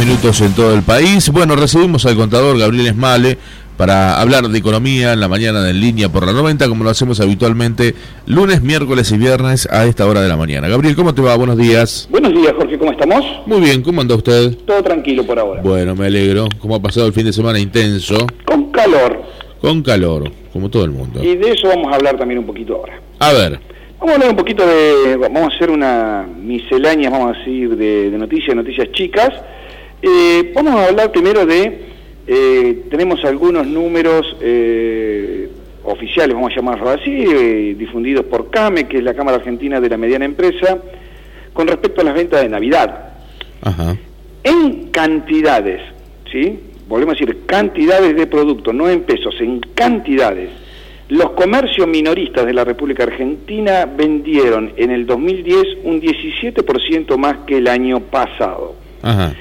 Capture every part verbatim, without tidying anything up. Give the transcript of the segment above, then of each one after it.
minutos en todo el país. Bueno, recibimos al contador Gabriel Esmale para hablar de economía en la mañana de En Línea por la noventa, como lo hacemos habitualmente lunes, miércoles y viernes a esta hora de la mañana. Gabriel, ¿cómo te va? Buenos días. Buenos días, Jorge, ¿cómo estamos? Muy bien, ¿cómo anda usted? Todo tranquilo por ahora. Bueno, me alegro. ¿Cómo ha pasado el fin de semana intenso? Con calor. Con calor, como todo el mundo. Y de eso vamos a hablar también un poquito ahora. A ver. Vamos a hablar un poquito de... Vamos a hacer una miscelánea, vamos a decir, de, de noticias, noticias chicas. Eh, vamos a hablar primero de... Eh, tenemos algunos números eh, oficiales, vamos a llamarlo así, eh, difundidos por CAME, que es la Cámara Argentina de la Mediana Empresa, con respecto a las ventas de Navidad. Ajá. En cantidades, ¿sí? Volvemos a decir, cantidades de productos, no en pesos, en cantidades. Los comercios minoristas de la República Argentina vendieron en el dos mil diez un diecisiete por ciento más que el año pasado. Ajá.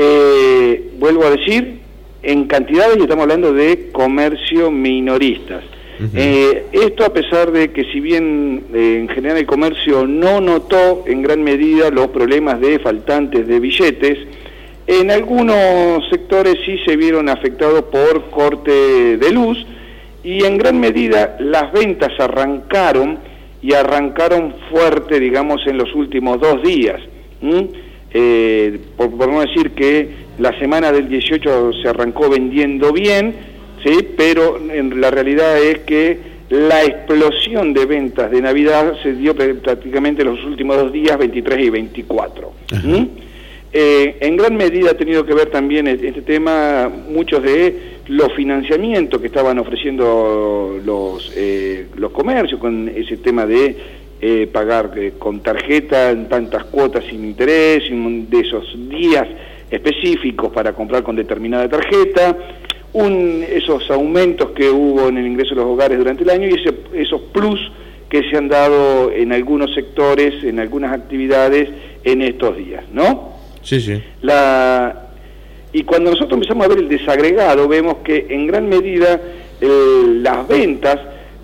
Eh, vuelvo a decir, en cantidades, y estamos hablando de comercio minoristas. Uh-huh. Eh, esto a pesar de que si bien eh, en general el comercio no notó en gran medida los problemas de faltantes de billetes, en algunos sectores sí se vieron afectados por corte de luz, y en gran medida las ventas arrancaron, y arrancaron fuerte, digamos, en los últimos dos días. ¿Mm? Eh, por, por no decir que la semana del dieciocho se arrancó vendiendo bien, sí, pero en la realidad es que la explosión de ventas de Navidad se dio prácticamente los últimos dos días, veintitrés y veinticuatro. ¿Mm? Eh, en gran medida ha tenido que ver también este tema, muchos de los financiamientos que estaban ofreciendo los, eh, los comercios, con ese tema de eh, pagar eh, con tarjeta en tantas cuotas sin interés, de esos días específicos para comprar con determinada tarjeta, un, esos aumentos que hubo en el ingreso de los hogares durante el año y ese, esos plus que se han dado en algunos sectores, en algunas actividades en estos días, ¿no? Sí, sí. La, y cuando nosotros empezamos a ver el desagregado, vemos que en gran medida el, las ventas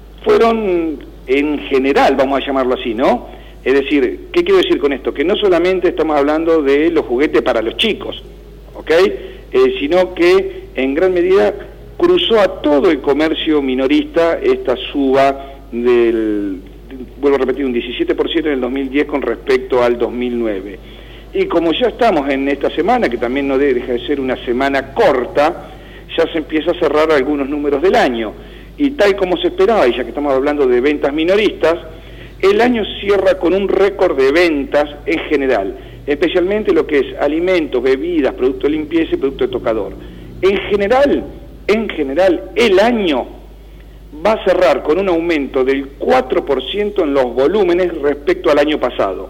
fueron en general, vamos a llamarlo así, ¿no? Es decir, ¿qué quiero decir con esto? Que no solamente estamos hablando de los juguetes para los chicos, ¿ok? Eh, sino que en gran medida cruzó a todo el comercio minorista esta suba del, vuelvo a repetir, un diecisiete por ciento en el dos mil diez con respecto al dos mil nueve. Y como ya estamos en esta semana, que también no deja de ser una semana corta, ya se empieza a cerrar algunos números del año. Y tal como se esperaba, y ya que estamos hablando de ventas minoristas, el año cierra con un récord de ventas en general, especialmente lo que es alimentos, bebidas, productos de limpieza y productos de tocador. En general, en general, el año va a cerrar con un aumento del cuatro por ciento en los volúmenes respecto al año pasado.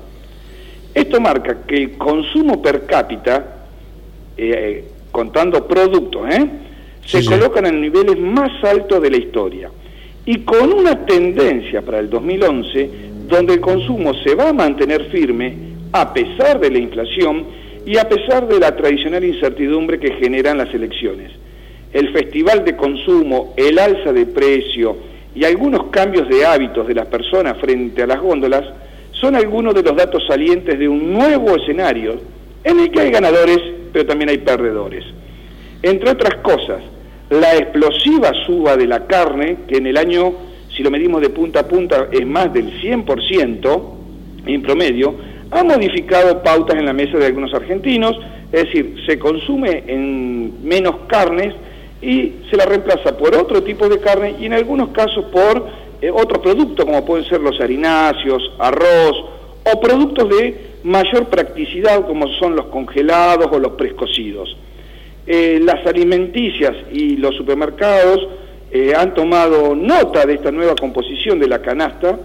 Esto marca que el consumo per cápita, eh, contando productos, ¿eh? se sí, colocan sí. en niveles más altos de la historia. Y con una tendencia para el dos mil once, donde el consumo se va a mantener firme a pesar de la inflación y a pesar de la tradicional incertidumbre que generan las elecciones. El festival de consumo, el alza de precio y algunos cambios de hábitos de las personas frente a las góndolas son algunos de los datos salientes de un nuevo escenario en el que hay ganadores, pero también hay perdedores. Entre otras cosas, la explosiva suba de la carne, que en el año, si lo medimos de punta a punta, es más del cien por ciento en promedio, ha modificado pautas en la mesa de algunos argentinos, es decir, se consume en menos carnes y se la reemplaza por otro tipo de carne y en algunos casos por eh, otros productos como pueden ser los harináceos, arroz o productos de mayor practicidad como son los congelados o los precocidos. Eh, las alimenticias y los supermercados eh, han tomado nota de esta nueva composición de la canasta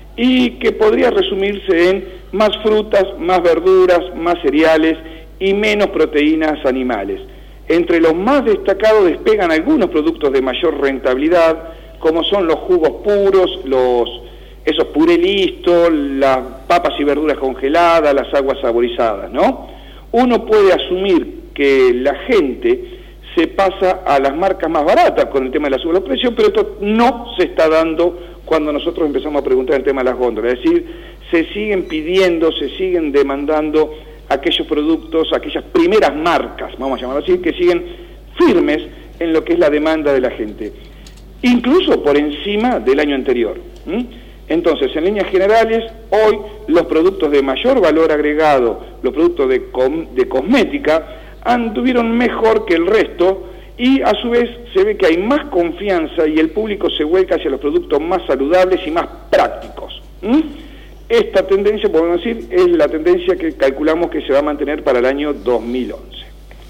y que podría resumirse en más frutas, más verduras, más cereales y menos proteínas animales. Entre los más destacados despegan algunos productos de mayor rentabilidad, como son los jugos puros, los esos puré listos, las papas y verduras congeladas, las aguas saborizadas, ¿no? Uno puede asumir que la gente se pasa a las marcas más baratas con el tema de la suba de los precios, pero esto no se está dando cuando nosotros empezamos a preguntar el tema de las góndolas. Es decir, se siguen pidiendo, se siguen demandando aquellos productos, aquellas primeras marcas, vamos a llamarlo así, que siguen firmes en lo que es la demanda de la gente, incluso por encima del año anterior. ¿Mm? Entonces, en líneas generales, hoy los productos de mayor valor agregado, los productos de, com de cosmética, anduvieron mejor que el resto, y a su vez se ve que hay más confianza y el público se vuelca hacia los productos más saludables y más prácticos. ¿Mm? Esta tendencia, podemos decir, es la tendencia que calculamos que se va a mantener para el año dos mil once.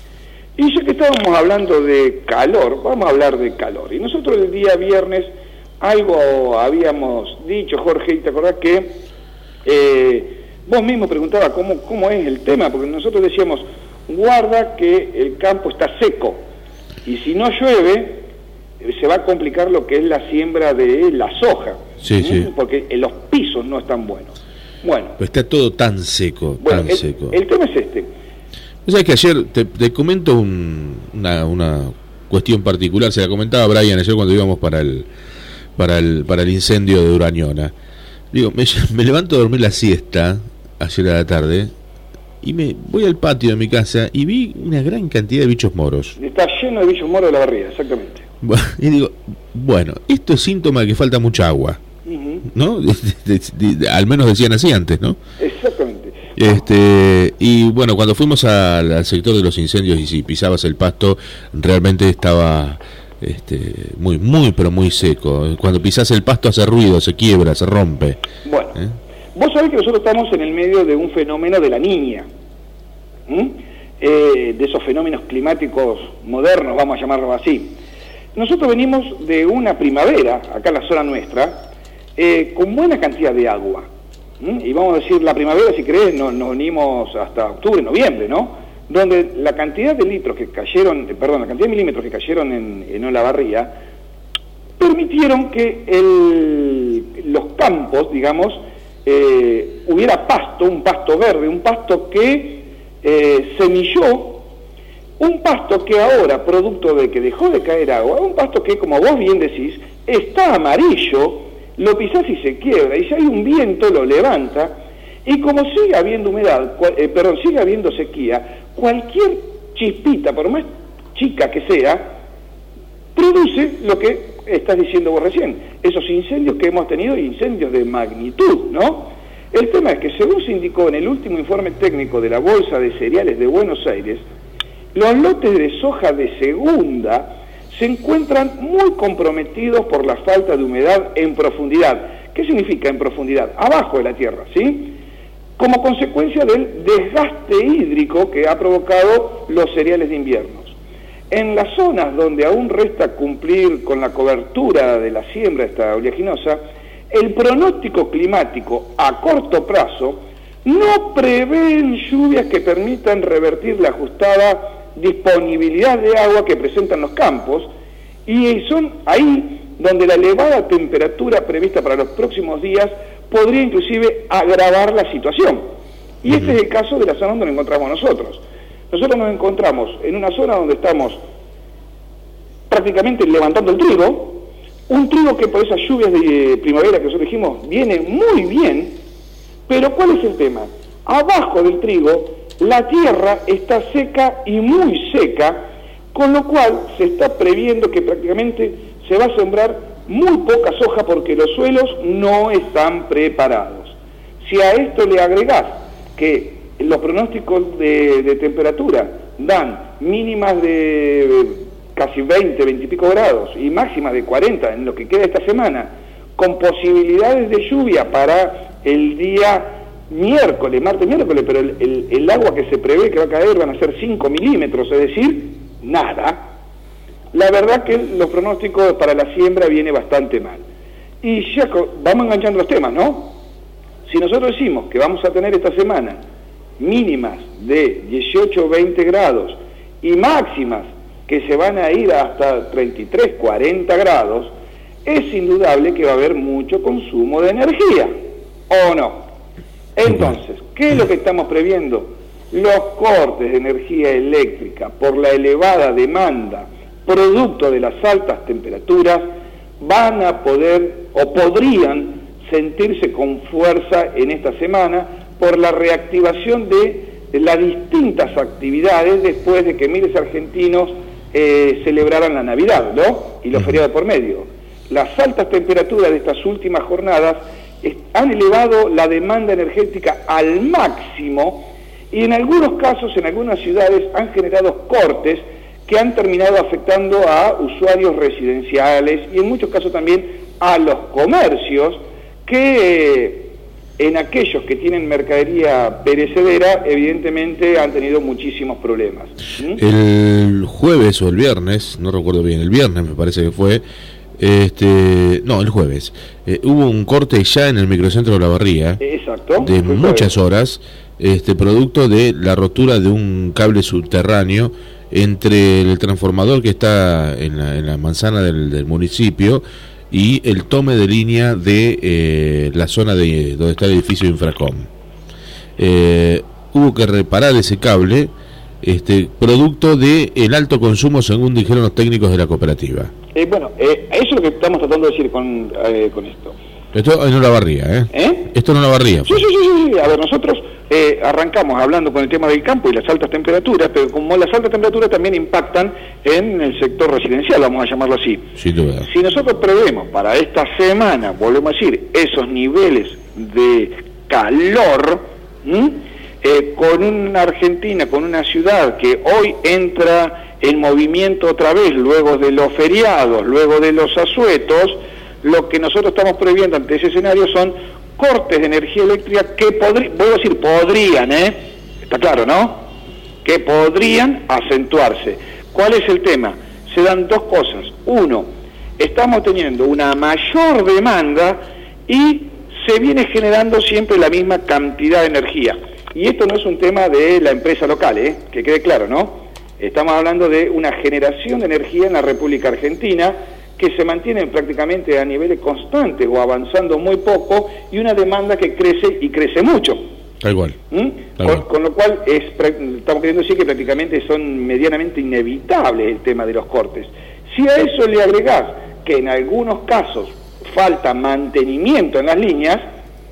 Y ya que estábamos hablando de calor, vamos a hablar de calor. Y nosotros el día viernes algo habíamos dicho, Jorge, y te acordás que eh, vos mismo preguntabas cómo, cómo es el tema, porque nosotros decíamos, guarda que el campo está seco, y si no llueve, se va a complicar lo que es la siembra de la soja, sí, sí. Porque los pisos no están buenos. Bueno, pero está todo tan seco, bueno, tan el, seco. El tema es este. O sea que ayer te, te comento un, una, una cuestión particular, se la comentaba Brian ayer cuando íbamos para el para el para el incendio de Urañona. Digo, me, me levanto a dormir la siesta ayer a la tarde y me voy al patio de mi casa y vi una gran cantidad de bichos moros. Está lleno de bichos moros de la barriga, exactamente. Y digo, bueno, esto es síntoma de que falta mucha agua, uh-huh. ¿no? De, de, de, de, al menos decían así antes, ¿no? Exactamente. Este, y bueno, cuando fuimos al, al sector de los incendios y si pisabas el pasto, realmente estaba este, muy, muy, pero muy seco. Cuando pisas el pasto hace ruido, se quiebra, se rompe. Bueno, ¿Eh? Vos sabés que nosotros estamos en el medio de un fenómeno de la niña, ¿Mm? eh, de esos fenómenos climáticos modernos, vamos a llamarlo así. Nosotros venimos de una primavera, acá en la zona nuestra, eh, con buena cantidad de agua. ¿Mm? Y vamos a decir, la primavera, si querés, nos, nos venimos hasta octubre, noviembre, ¿no? Donde la cantidad de litros que cayeron, perdón, la cantidad de milímetros que cayeron en, en Olavarría, permitieron que el, los campos, digamos, eh, hubiera pasto, un pasto verde, un pasto que eh, semilló, un pasto que ahora, producto de que dejó de caer agua, un pasto que, como vos bien decís, está amarillo, lo pisás y se quiebra, y si hay un viento lo levanta, y como sigue habiendo humedad, eh, perdón, sigue habiendo sequía, cualquier chispita, por más chica que sea, produce lo que estás diciendo vos recién, esos incendios que hemos tenido, incendios de magnitud, ¿no? El tema es que, según se indicó en el último informe técnico de la Bolsa de Cereales de Buenos Aires, los lotes de soja de segunda se encuentran muy comprometidos por la falta de humedad en profundidad. ¿Qué significa en profundidad? Abajo de la tierra, ¿sí? Como consecuencia del desgaste hídrico que ha provocado los cereales de inviernos. En las zonas donde aún resta cumplir con la cobertura de la siembra esta oleaginosa, el pronóstico climático a corto plazo no prevén lluvias que permitan revertir la ajustada disponibilidad de agua que presentan los campos, y son ahí donde la elevada temperatura prevista para los próximos días podría inclusive agravar la situación. Y este es el caso de la zona donde nos encontramos nosotros. Nosotros nos encontramos en una zona donde estamos prácticamente levantando el trigo, un trigo que por esas lluvias de primavera que nosotros dijimos viene muy bien, pero ¿cuál es el tema? Abajo del trigo la tierra está seca y muy seca, con lo cual se está previendo que prácticamente se va a sembrar muy poca soja porque los suelos no están preparados. Si a esto le agregás que los pronósticos de, de temperatura dan mínimas de casi veinte, veinte y pico grados y máximas de cuarenta en lo que queda esta semana, con posibilidades de lluvia para el día miércoles, martes, miércoles, pero el, el, el agua que se prevé que va a caer van a ser cinco milímetros, es decir, nada. La verdad que los pronósticos para la siembra viene bastante mal. Y ya vamos enganchando los temas, ¿no? Si nosotros decimos que vamos a tener esta semana mínimas de dieciocho o veinte grados y máximas que se van a ir hasta treinta y tres, cuarenta grados, es indudable que va a haber mucho consumo de energía, ¿o no? Entonces, ¿qué es lo que estamos previendo? Los cortes de energía eléctrica por la elevada demanda, producto de las altas temperaturas, van a poder o podrían sentirse con fuerza en esta semana por la reactivación de las distintas actividades después de que miles de argentinos eh, celebraran la Navidad, ¿no? Y los feriados por medio. Las altas temperaturas de estas últimas jornadas eh, han elevado la demanda energética al máximo y en algunos casos, en algunas ciudades, han generado cortes que han terminado afectando a usuarios residenciales y en muchos casos también a los comercios que eh, en aquellos que tienen mercadería perecedera evidentemente han tenido muchísimos problemas. ¿Mm? El jueves o el viernes, no recuerdo bien, el viernes me parece que fue, este no, el jueves, eh, hubo un corte ya en el microcentro de Olavarría. Exacto. De muchas horas, este producto de la rotura de un cable subterráneo entre el transformador que está en la, en la manzana del, del municipio y el tome de línea de eh, la zona de donde está el edificio de Infracom. Eh, hubo que reparar ese cable, este producto de el alto consumo, según dijeron los técnicos de la cooperativa. Eh, bueno, eh, eso es lo que estamos tratando de decir con, eh, con esto. Esto en Olavarría, ¿eh? ¿Eh? Esto en Olavarría. Sí, sí, sí, sí. A ver, nosotros eh, arrancamos hablando con el tema del campo y las altas temperaturas, pero como las altas temperaturas también impactan en el sector residencial, vamos a llamarlo así. Sin duda. Si nosotros prevemos para esta semana, volvemos a decir, esos niveles de calor, eh, con una Argentina, con una ciudad que hoy entra en movimiento otra vez, luego de los feriados, luego de los asuetos, lo que nosotros estamos previendo ante ese escenario son cortes de energía eléctrica que podrían, voy a decir podrían, ¿eh? Está claro, ¿no? Que podrían acentuarse. ¿Cuál es el tema? Se dan dos cosas. Uno, estamos teniendo una mayor demanda y se viene generando siempre la misma cantidad de energía. Y esto no es un tema de la empresa local, ¿eh? Que quede claro, ¿no? Estamos hablando de una generación de energía en la República Argentina que se mantienen prácticamente a niveles constantes o avanzando muy poco y una demanda que crece y crece mucho. Tal cual. ¿Mm? Tal con, cual. con lo cual es, estamos queriendo decir que prácticamente son medianamente inevitables el tema de los cortes. Si a eso le agregás que en algunos casos falta mantenimiento en las líneas,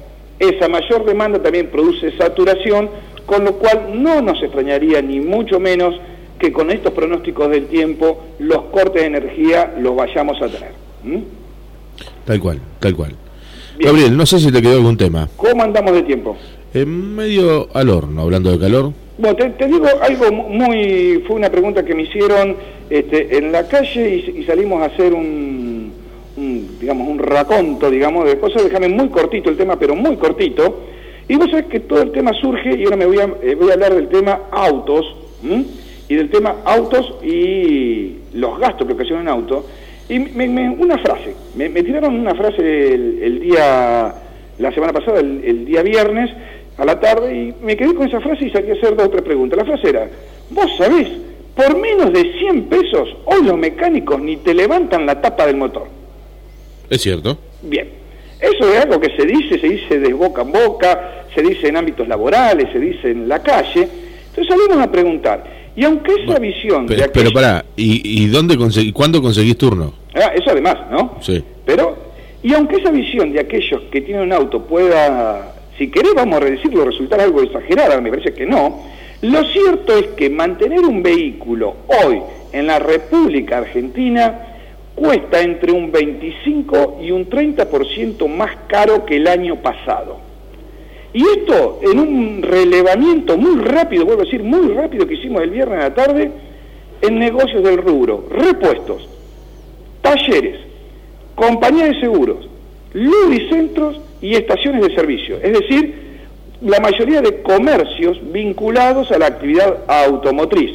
esa mayor demanda también produce saturación, con lo cual no nos extrañaría ni mucho menos que con estos pronósticos del tiempo los cortes de energía los vayamos a tener. ¿Mm? Tal cual, tal cual. Bien. Gabriel, no sé si te quedó algún tema. ¿Cómo andamos de tiempo? En medio al horno, hablando de calor. Bueno, te, te digo algo muy... Fue una pregunta que me hicieron este, en la calle y, y salimos a hacer un, un, digamos, un raconto, digamos, de cosas. Déjame muy cortito el tema, pero muy cortito. Y vos sabés que todo el tema surge, y ahora me voy a, eh, voy a hablar del tema autos, ¿m? y del tema autos y los gastos que ocasionan autos. Y me, me, una frase, me, me tiraron una frase el, el día, la semana pasada, el, el día viernes, a la tarde, y me quedé con esa frase y salí a hacer dos o tres preguntas. La frase era, vos sabés, por menos de cien pesos, hoy los mecánicos ni te levantan la tapa del motor. Es cierto. Bien, eso es algo que se dice, se dice de boca en boca, se dice en ámbitos laborales, se dice en la calle. Entonces salimos a preguntar, y aunque esa bueno, visión... Pero, de aquello, pero pará, ¿y, y dónde consegui, cuándo conseguís turno? Ah, eso además, ¿no? Sí. Pero, y aunque esa visión de aquellos que tienen un auto pueda, si querés vamos a decirlo, resultar algo exagerada, me parece que no, lo cierto es que mantener un vehículo hoy en la República Argentina cuesta entre un veinticinco y un treinta por ciento más caro que el año pasado. Y esto, en un relevamiento muy rápido, vuelvo a decir, muy rápido que hicimos el viernes a la tarde, en negocios del rubro, repuestos, talleres, compañías de seguros, lubricentros y estaciones de servicio. Es decir, la mayoría de comercios vinculados a la actividad automotriz.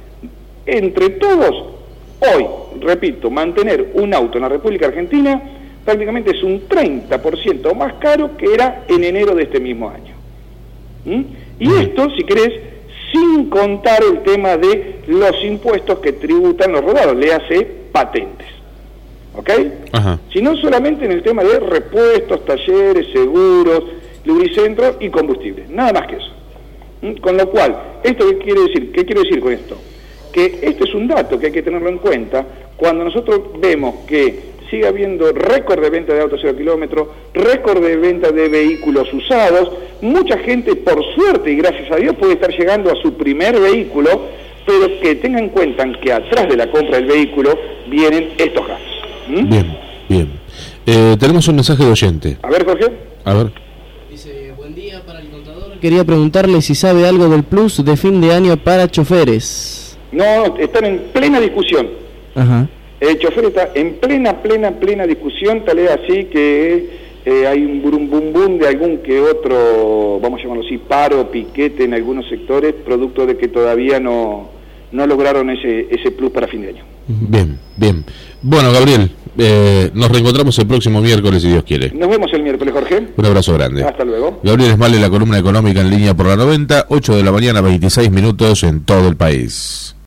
Entre todos, hoy, repito, mantener un auto en la República Argentina prácticamente es un treinta por ciento más caro que era en enero de este mismo año. ¿Mm? Y esto, si querés, sin contar el tema de los impuestos que tributan los rodados, le hace patentes. ¿Ok? Ajá. Sino solamente en el tema de repuestos, talleres, seguros, lubricentros y combustibles. Nada más que eso. ¿Mm? Con lo cual, ¿esto qué quiere decir? ¿Qué quiero decir con esto? Que este es un dato que hay que tenerlo en cuenta cuando nosotros vemos que sigue habiendo récord de venta de autos cero kilómetros, récord de venta de vehículos usados. Mucha gente, por suerte y gracias a Dios, puede estar llegando a su primer vehículo, pero que tengan en cuenta que atrás de la compra del vehículo vienen estos gastos. ¿Mm? Bien, bien. Eh, tenemos un mensaje de oyente. A ver, Jorge. A ver. Dice, buen día para el contador. Quería preguntarle si sabe algo del plus de fin de año para choferes. No, están en plena discusión. Ajá. El chofer está en plena, plena, plena discusión, tal es así que eh, hay un burum bum bum de algún que otro, vamos a llamarlo así, paro, piquete en algunos sectores, producto de que todavía no, no lograron ese, ese plus para fin de año. Bien, bien. Bueno, Gabriel, eh, nos reencontramos el próximo miércoles, si Dios quiere. Nos vemos el miércoles, Jorge. Un abrazo grande. Hasta luego. Gabriel Esmale, la columna económica en línea por la noventa, ocho de la mañana, veintiséis minutos en todo el país.